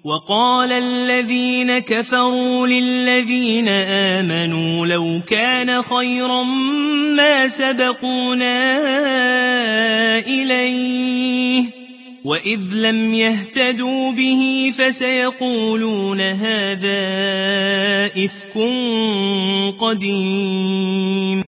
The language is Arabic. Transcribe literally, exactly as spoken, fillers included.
وقال الذين كفروا للذين آمنوا لو كان خيرا ما سبقونا إليه وإذ لم يهتدوا به فسيقولون هذا إفك قديم.